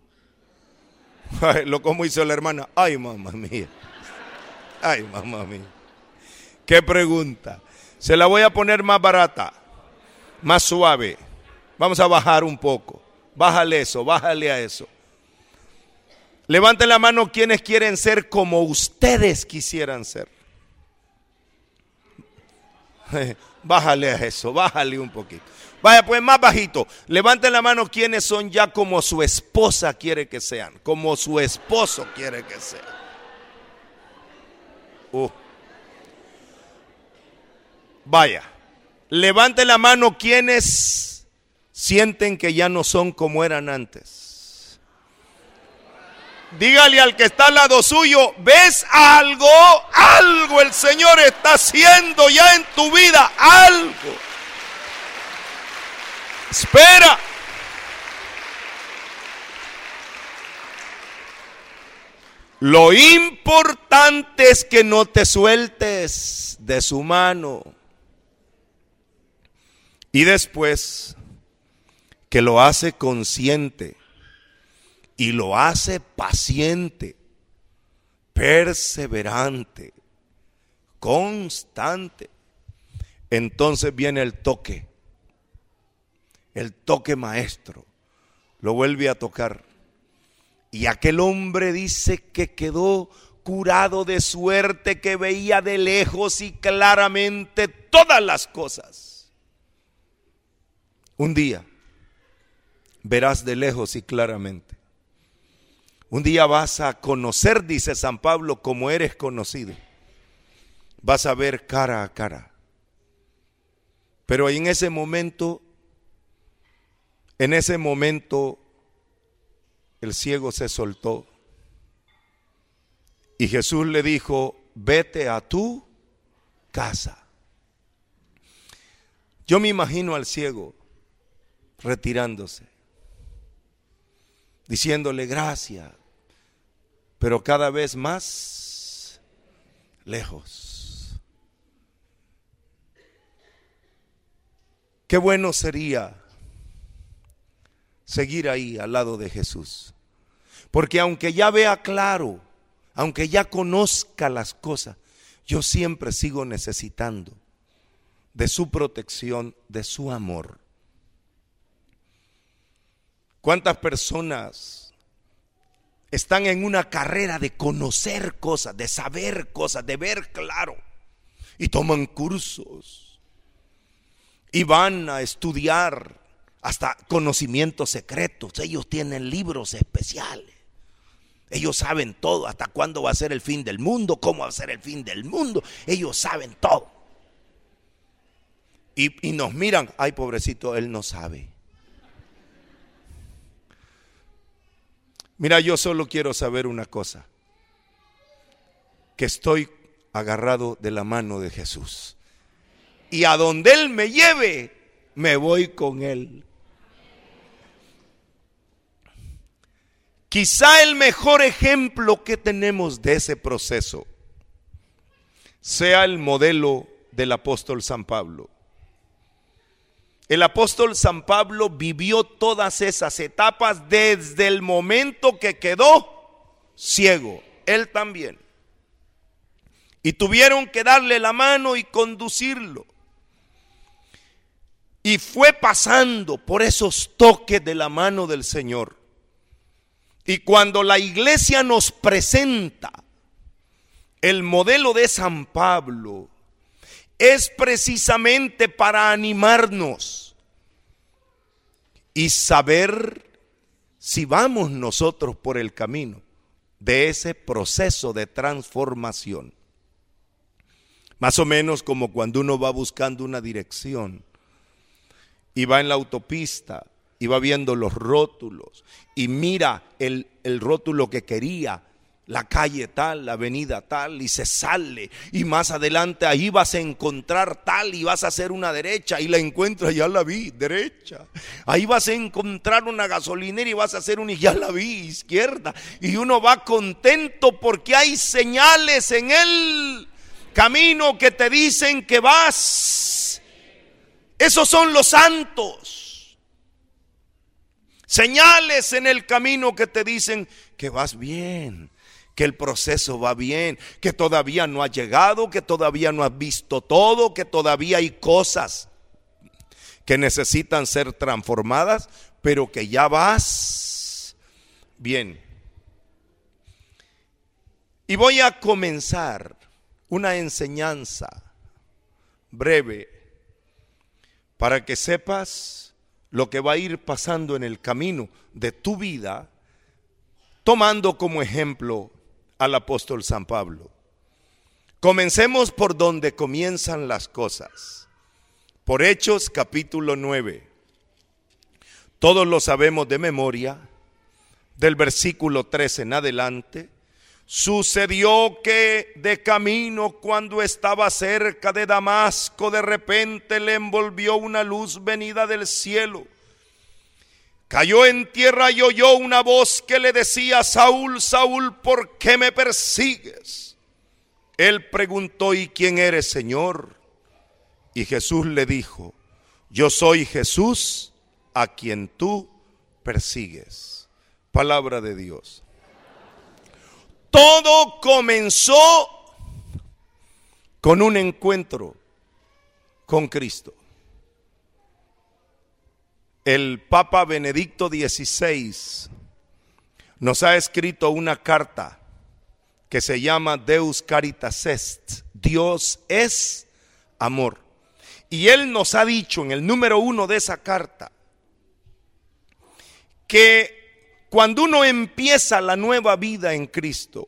Speaker 11: Lo como hizo la hermana. Ay, mamá mía. Ay, mamá mía. ¿Qué pregunta? Se la voy a poner más barata, más suave. Vamos a bajar un poco. Bájale eso, bájale a eso. Levanten la mano quienes quieren ser como ustedes quisieran ser. Bájale a eso, bájale un poquito. Vaya, pues más bajito. Levanten la mano quienes son ya como su esposa quiere que sean, como su esposo quiere que sean. Vaya, levanten la mano quienes sienten que ya no son como eran antes. Dígale al que está al lado suyo, ¿ves algo? Algo el Señor está haciendo ya en tu vida, algo. Espera. Lo importante es que no te sueltes de su mano. Y después que lo hace consciente y lo hace paciente, perseverante, constante. Entonces viene el toque. el toque maestro, lo vuelve a tocar. Y aquel hombre dice que quedó curado de suerte que veía de lejos y claramente todas las cosas. Un día verás de lejos y claramente. Un día vas a conocer, dice San Pablo, como eres conocido. Vas a ver cara a cara. Pero en ese momento, el ciego se soltó. Y Jesús le dijo, vete a tu casa. Yo me imagino al ciego retirándose, diciéndole gracias, pero cada vez más lejos. Qué bueno sería seguir ahí al lado de Jesús, porque aunque ya vea claro, aunque ya conozca las cosas, yo siempre sigo necesitando de su protección, de su amor. ¿Cuántas personas están en una carrera de conocer cosas, de saber cosas, de ver claro, y toman cursos y van a estudiar hasta conocimientos secretos? Ellos tienen libros especiales. Ellos saben todo, hasta cuándo va a ser el fin del mundo, cómo va a ser el fin del mundo. Ellos saben todo. Y nos miran, ay pobrecito, él no sabe. Mira, yo solo quiero saber una cosa, que estoy agarrado de la mano de Jesús. Y a donde Él me lleve, me voy con Él. Quizá el mejor ejemplo que tenemos de ese proceso sea el modelo del apóstol San Pablo. El apóstol San Pablo vivió todas esas etapas desde el momento que quedó ciego. Él también. Y tuvieron que darle la mano y conducirlo. Y fue pasando por esos toques de la mano del Señor. Y cuando la iglesia nos presenta el modelo de San Pablo, es precisamente para animarnos y saber si vamos nosotros por el camino de ese proceso de transformación. Más o menos como cuando uno va buscando una dirección y va en la autopista y va viendo los rótulos y mira el rótulo que quería, la calle tal, la avenida tal, y se sale, y más adelante ahí vas a encontrar tal, y vas a hacer una derecha, y la encuentras, ya la vi, derecha. Ahí vas a encontrar una gasolinera y vas a hacer una, y ya la vi, izquierda. Y uno va contento porque hay señales en el camino que te dicen que vas. Esos son los santos. Señales en el camino que te dicen que vas bien, que el proceso va bien, que todavía no ha llegado, que todavía no has visto todo, que todavía hay cosas que necesitan ser transformadas, pero que ya vas bien. Y voy a comenzar una enseñanza breve para que sepas lo que va a ir pasando en el camino de tu vida, tomando como ejemplo al apóstol San Pablo. Comencemos por donde comienzan las cosas, por Hechos capítulo 9. Todos lo sabemos de memoria, del versículo 13 en adelante. Sucedió que de camino, cuando estaba cerca de Damasco, de repente le envolvió una luz venida del cielo. Cayó en tierra y oyó una voz que le decía: Saúl, Saúl, ¿por qué me persigues? Él preguntó: ¿y quién eres, Señor? Y Jesús le dijo: yo soy Jesús a quien tú persigues. Palabra de Dios. Todo comenzó con un encuentro con Cristo. El Papa Benedicto XVI nos ha escrito una carta que se llama Deus Caritas Est, Dios es amor. Y él nos ha dicho en el número 1 de esa carta que cuando uno empieza la nueva vida en Cristo,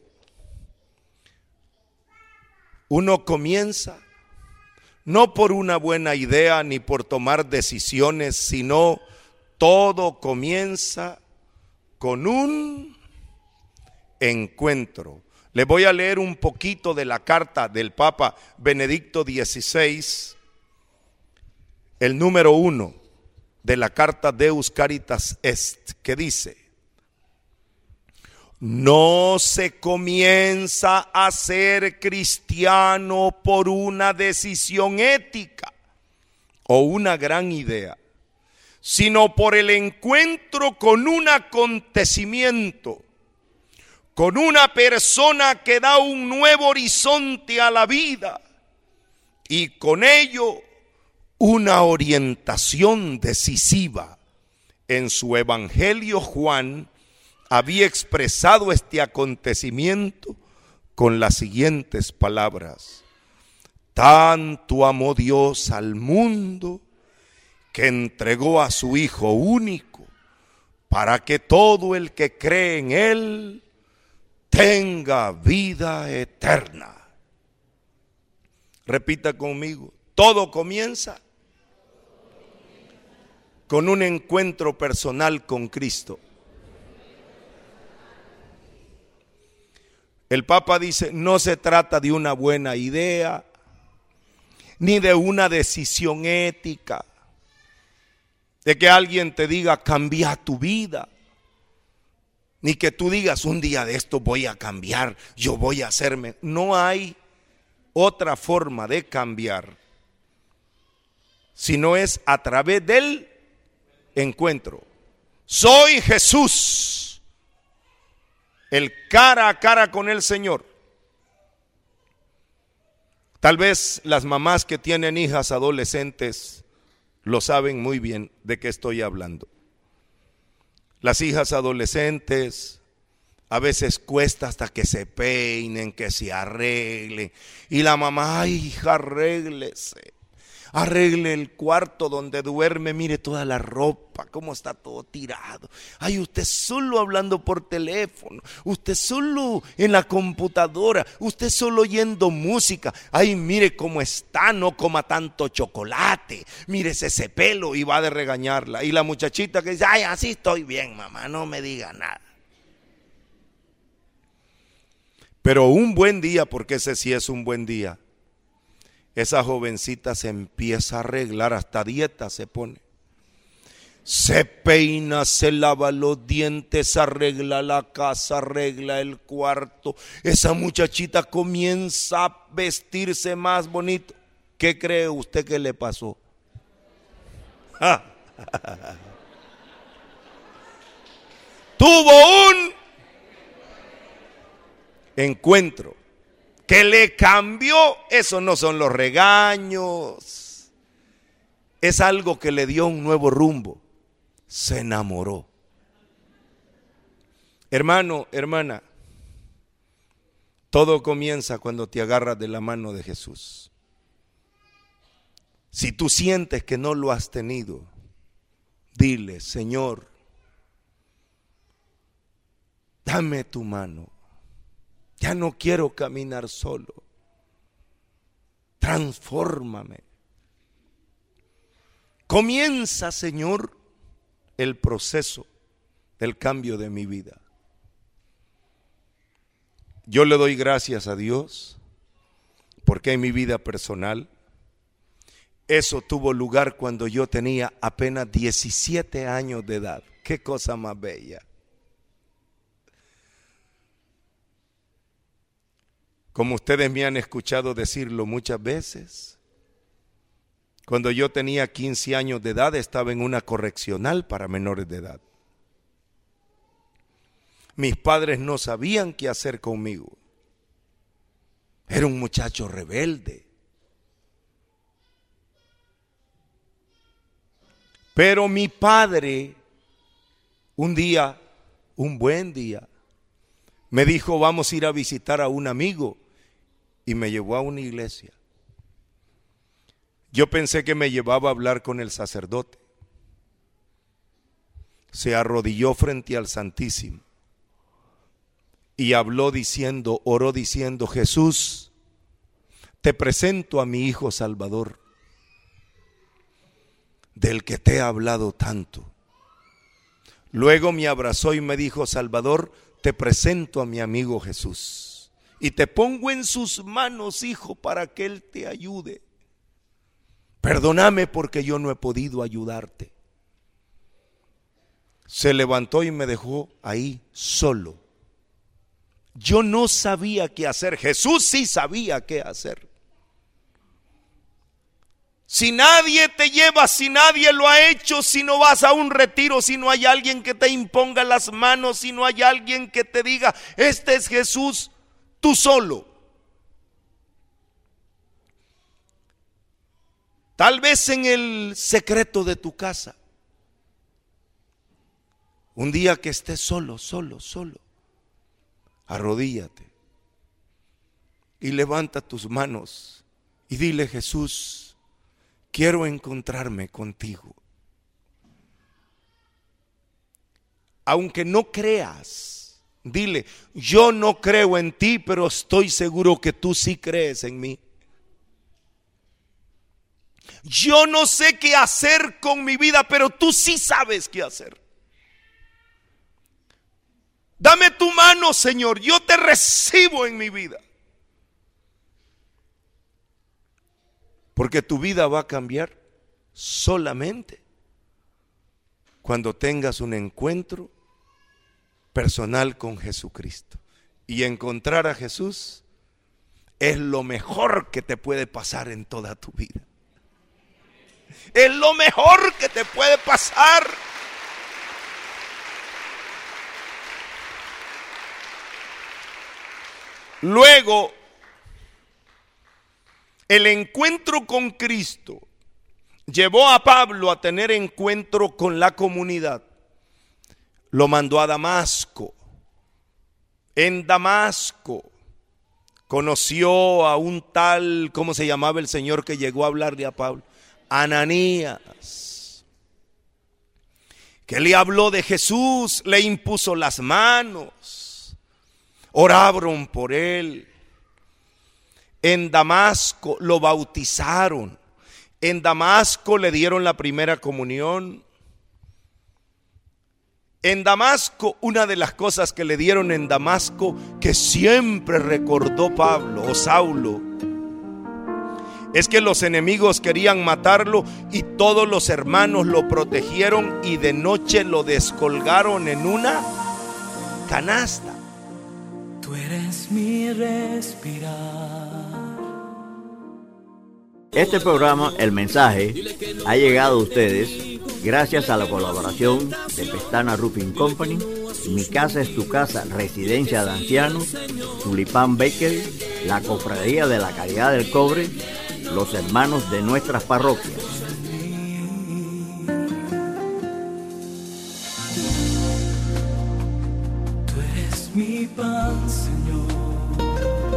Speaker 11: uno comienza no por una buena idea ni por tomar decisiones, sino todo comienza con un encuentro. Le voy a leer un poquito de la carta del Papa Benedicto XVI, el número 1 de la carta Deus Caritas Est, que dice: no se comienza a ser cristiano por una decisión ética o una gran idea, sino por el encuentro con un acontecimiento, con una persona que da un nuevo horizonte a la vida y con ello una orientación decisiva. En su Evangelio, Juan había expresado este acontecimiento con las siguientes palabras: tanto amó Dios al mundo que entregó a su Hijo único, para que todo el que cree en Él tenga vida eterna. Repita conmigo: todo comienza con un encuentro personal con Cristo. El Papa dice, no se trata de una buena idea, ni de una decisión ética, de que alguien te diga cambia tu vida, ni que tú digas un día de esto voy a cambiar, yo voy a hacerme. No hay otra forma de cambiar, sino es a través del encuentro. Soy Jesús. El cara a cara con el Señor. Tal vez las mamás que tienen hijas adolescentes lo saben muy bien de qué estoy hablando. Las hijas adolescentes a veces cuesta hasta que se peinen, que se arreglen. Y la mamá, ay hija, arréglese. Arregle el cuarto donde duerme, mire toda la ropa, cómo está todo tirado. Ay, usted solo hablando por teléfono, usted solo en la computadora, usted solo oyendo música. Ay, mire cómo está, no coma tanto chocolate, mírese ese pelo, y va de regañarla. Y la muchachita que dice, ay, así estoy bien, mamá, no me diga nada. Pero un buen día, porque ese sí es un buen día, esa jovencita se empieza a arreglar, hasta dieta se pone. Se peina, se lava los dientes, arregla la casa, arregla el cuarto. Esa muchachita comienza a vestirse más bonito. ¿Qué cree usted que le pasó? Tuvo un encuentro que le cambió. Eso no son los regaños, es algo que le dio un nuevo rumbo. Se enamoró. Hermano, hermana, todo comienza cuando te agarras de la mano de Jesús. Si tú sientes que no lo has tenido, dile, Señor, dame tu mano. Ya no quiero caminar solo. Transfórmame. Comienza, Señor, el proceso del cambio de mi vida. Yo le doy gracias a Dios porque en mi vida personal eso tuvo lugar cuando yo tenía apenas 17 años de edad. Qué cosa más bella. Como ustedes me han escuchado decirlo muchas veces, cuando yo tenía 15 años de edad estaba en una correccional para menores de edad. Mis padres no sabían qué hacer conmigo. Era un muchacho rebelde. Pero mi padre, un buen día, me dijo, vamos a ir a visitar a un amigo, y me llevó a una iglesia. Yo pensé que me llevaba a hablar con el sacerdote. Se arrodilló frente al Santísimo y oró diciendo, Jesús, te presento a mi hijo Salvador, del que te he hablado tanto. Luego me abrazó y me dijo, Salvador, te presento a mi amigo Jesús y te pongo en sus manos, hijo, para que él te ayude. Perdóname porque yo no he podido ayudarte. Se levantó y me dejó ahí solo. Yo no sabía qué hacer. Jesús sí sabía qué hacer. Si nadie te lleva, si nadie lo ha hecho, si no vas a un retiro, si no hay alguien que te imponga las manos, si no hay alguien que te diga, este es Jesús, tú solo. Tal vez en el secreto de tu casa. Un día que estés solo, arrodíllate y levanta tus manos y dile, Jesús, quiero encontrarme contigo. Aunque no creas, dile, yo no creo en ti, pero estoy seguro que tú sí crees en mí. Yo no sé qué hacer con mi vida, pero tú sí sabes qué hacer. Dame tu mano, Señor, yo te recibo en mi vida. Porque tu vida va a cambiar solamente cuando tengas un encuentro personal con Jesucristo. Y encontrar a Jesús es lo mejor que te puede pasar en toda tu vida. Es lo mejor que te puede pasar. Luego, el encuentro con Cristo llevó a Pablo a tener encuentro con la comunidad. Lo mandó a Damasco. En Damasco conoció a un tal, ¿cómo se llamaba el señor que llegó a hablarle a Pablo? Ananías, que le habló de Jesús, le impuso las manos, oraron por él. En Damasco lo bautizaron, en Damasco le dieron la primera comunión. En Damasco, una de las cosas que le dieron en Damasco, que siempre recordó Pablo o Saulo, es que los enemigos querían matarlo y todos los hermanos lo protegieron y de noche lo descolgaron en una canasta.
Speaker 10: Tú eres mi respirar.
Speaker 1: Este programa, El Mensaje, ha llegado a ustedes gracias a la colaboración de Pestana Roofing Company, Mi Casa es Tu Casa, Residencia de Ancianos, Tulipán Bakery, la Cofradía de la Caridad del Cobre, los hermanos de nuestras parroquias.
Speaker 10: Tú eres mi pan, Señor.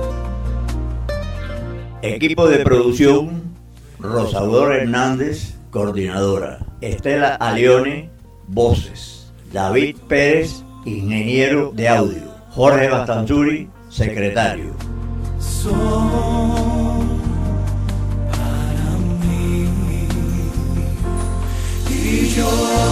Speaker 1: Equipo de producción, Rosaura Hernández, coordinadora, Estela Alione, voces, David Pérez, ingeniero de audio, Jorge Bastanzuri, secretario.
Speaker 10: Y yo